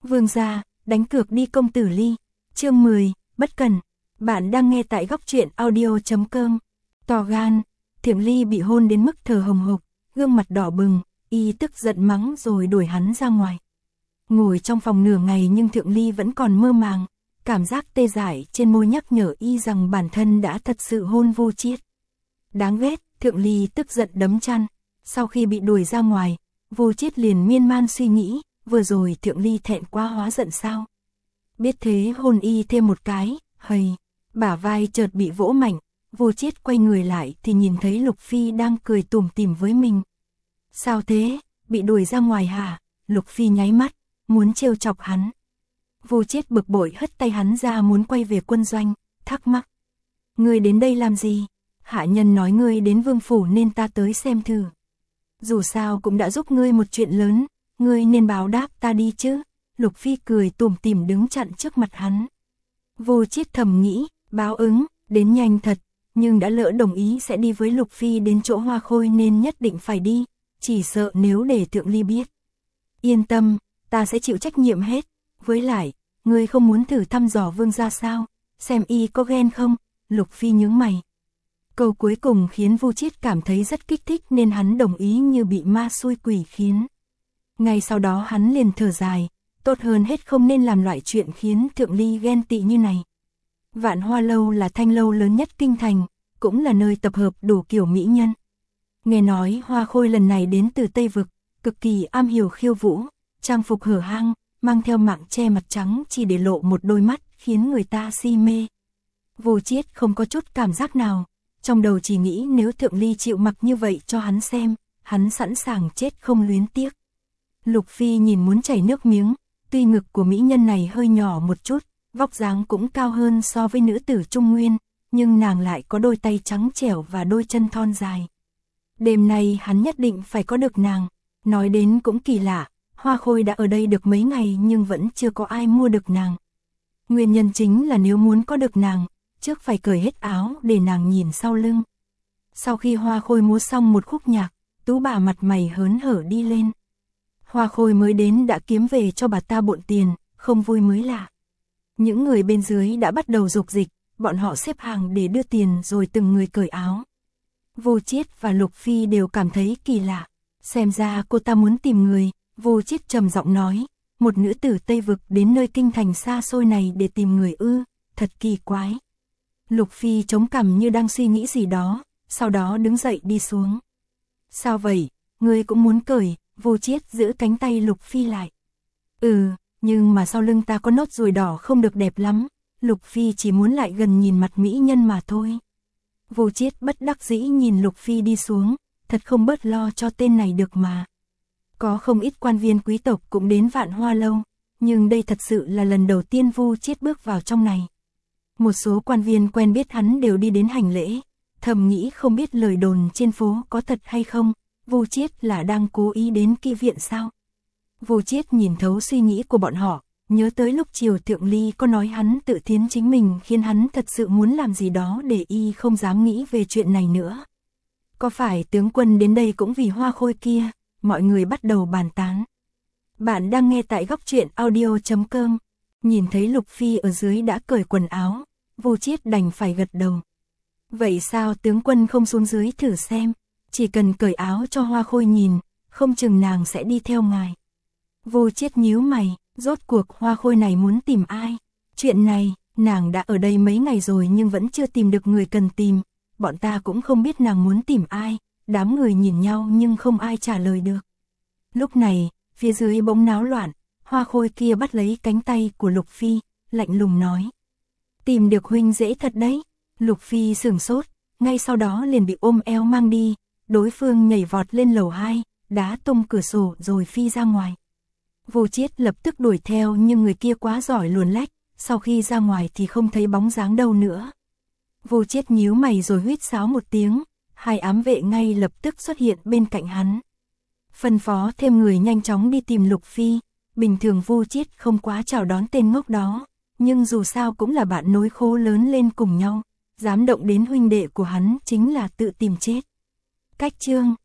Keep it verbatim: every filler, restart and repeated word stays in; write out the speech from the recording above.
Vương gia, đánh cược đi công tử Ly. Chương mười, bất cần. Bạn đang nghe tại góc truyện audio chấm com. To gan, Thượng Ly bị hôn đến mức thở hồng hộc, gương mặt đỏ bừng, y tức giận mắng rồi đuổi hắn ra ngoài. Ngồi trong phòng nửa ngày nhưng Thượng Ly vẫn còn mơ màng, cảm giác tê dại trên môi nhắc nhở y rằng bản thân đã thật sự hôn Vô Chiết. Đáng ghét, Thượng Ly tức giận đấm chăn. Sau khi bị đuổi ra ngoài, Vô Chiết liền miên man suy nghĩ, vừa rồi Thượng Ly thẹn quá hóa giận sao? Biết thế hôn y thêm một cái, hầy, bả vai chợt bị vỗ mạnh, Vô Chiết quay người lại thì nhìn thấy Lục Phi đang cười tủm tỉm với mình. Sao thế, bị đuổi ra ngoài hả? Lục Phi nháy mắt, muốn trêu chọc hắn. Vô Chiết bực bội hất tay hắn ra muốn quay về quân doanh, thắc mắc. Ngươi đến đây làm gì? Hạ nhân nói ngươi đến vương phủ nên ta tới xem thử. Dù sao cũng đã giúp ngươi một chuyện lớn, ngươi nên báo đáp ta đi chứ. Lục Phi cười tủm tỉm đứng chặn trước mặt hắn. Vô Chiết thầm nghĩ, báo ứng, đến nhanh thật, nhưng đã lỡ đồng ý sẽ đi với Lục Phi đến chỗ Hoa Khôi nên nhất định phải đi, chỉ sợ nếu để Thượng Ly biết. Yên tâm, ta sẽ chịu trách nhiệm hết, với lại, ngươi không muốn thử thăm dò vương gia sao, xem y có ghen không? Lục Phi nhướng mày. Câu cuối cùng khiến Vô Chiết cảm thấy rất kích thích nên hắn đồng ý như bị ma xui quỷ khiến. Ngay sau đó hắn liền thở dài, tốt hơn hết không nên làm loại chuyện khiến Thượng Ly ghen tị như này. Vạn Hoa Lâu là thanh lâu lớn nhất kinh thành, cũng là nơi tập hợp đủ kiểu mỹ nhân. Nghe nói Hoa Khôi lần này đến từ Tây Vực, cực kỳ am hiểu khiêu vũ, trang phục hở hang, mang theo mạng che mặt trắng chỉ để lộ một đôi mắt khiến người ta si mê. Vô Chiết không có chút cảm giác nào, trong đầu chỉ nghĩ nếu Thượng Ly chịu mặc như vậy cho hắn xem, hắn sẵn sàng chết không luyến tiếc. Lục Phi nhìn muốn chảy nước miếng, tuy ngực của mỹ nhân này hơi nhỏ một chút, vóc dáng cũng cao hơn so với nữ tử Trung Nguyên, nhưng nàng lại có đôi tay trắng trẻo và đôi chân thon dài. Đêm nay hắn nhất định phải có được nàng. Nói đến cũng kỳ lạ, Hoa Khôi đã ở đây được mấy ngày nhưng vẫn chưa có ai mua được nàng. Nguyên nhân chính là nếu muốn có được nàng, trước phải cởi hết áo để nàng nhìn sau lưng. Sau khi Hoa Khôi múa xong một khúc nhạc, tú bà mặt mày hớn hở đi lên. Hoa Khôi mới đến đã kiếm về cho bà ta bộn tiền, không vui mới lạ. Những người bên dưới đã bắt đầu dục dịch, bọn họ xếp hàng để đưa tiền rồi từng người cởi áo. Vô Chiết và Lục Phi đều cảm thấy kỳ lạ. Xem ra cô ta muốn tìm người, Vô Chiết trầm giọng nói, một nữ tử Tây Vực đến nơi kinh thành xa xôi này để tìm người ư, thật kỳ quái. Lục Phi chống cằm như đang suy nghĩ gì đó, sau đó đứng dậy đi xuống. Sao vậy, ngươi cũng muốn cởi? Vô Chiết giữ cánh tay Lục Phi lại. Ừ, nhưng mà sau lưng ta có nốt ruồi đỏ không được đẹp lắm. Lục Phi chỉ muốn lại gần nhìn mặt mỹ nhân mà thôi. Vô Chiết bất đắc dĩ nhìn Lục Phi đi xuống, thật không bớt lo cho tên này được mà. Có không ít quan viên quý tộc cũng đến Vạn Hoa Lâu, nhưng đây thật sự là lần đầu tiên Vô Chiết bước vào trong này. Một số quan viên quen biết hắn đều đi đến hành lễ, thầm nghĩ không biết lời đồn trên phố có thật hay không, Vô Chiết là đang cố ý đến Ki viện sao? Vô Chiết nhìn thấu suy nghĩ của bọn họ, nhớ tới lúc chiều Thượng Ly có nói hắn tự thiến chính mình khiến hắn thật sự muốn làm gì đó để y không dám nghĩ về chuyện này nữa. Có phải tướng quân đến đây cũng vì Hoa Khôi kia? Mọi người bắt đầu bàn tán. Bạn đang nghe tại góc truyện audio chấm com. Nhìn thấy Lục Phi ở dưới đã cởi quần áo, Vô Chiết đành phải gật đầu. Vậy sao tướng quân không xuống dưới thử xem? Chỉ cần cởi áo cho Hoa Khôi nhìn, không chừng nàng sẽ đi theo ngài. Vô Chiết nhíu mày, rốt cuộc Hoa Khôi này muốn tìm ai? Chuyện này, nàng đã ở đây mấy ngày rồi nhưng vẫn chưa tìm được người cần tìm. Bọn ta cũng không biết nàng muốn tìm ai. Đám người nhìn nhau nhưng không ai trả lời được. Lúc này, phía dưới bỗng náo loạn, Hoa Khôi kia bắt lấy cánh tay của Lục Phi, lạnh lùng nói. Tìm được huynh dễ thật đấy. Lục Phi sửng sốt, ngay sau đó liền bị ôm eo mang đi. Đối phương nhảy vọt lên lầu hai, đá tung cửa sổ rồi phi ra ngoài. Vô Chiết lập tức đuổi theo nhưng người kia quá giỏi luồn lách, sau khi ra ngoài thì không thấy bóng dáng đâu nữa. Vô Chiết nhíu mày rồi huýt sáo một tiếng, hai ám vệ ngay lập tức xuất hiện bên cạnh hắn. Phân phó thêm người nhanh chóng đi tìm Lục Phi, bình thường Vô Chiết không quá chào đón tên ngốc đó, nhưng dù sao cũng là bạn nối khố lớn lên cùng nhau, dám động đến huynh đệ của hắn chính là tự tìm chết. Cách chương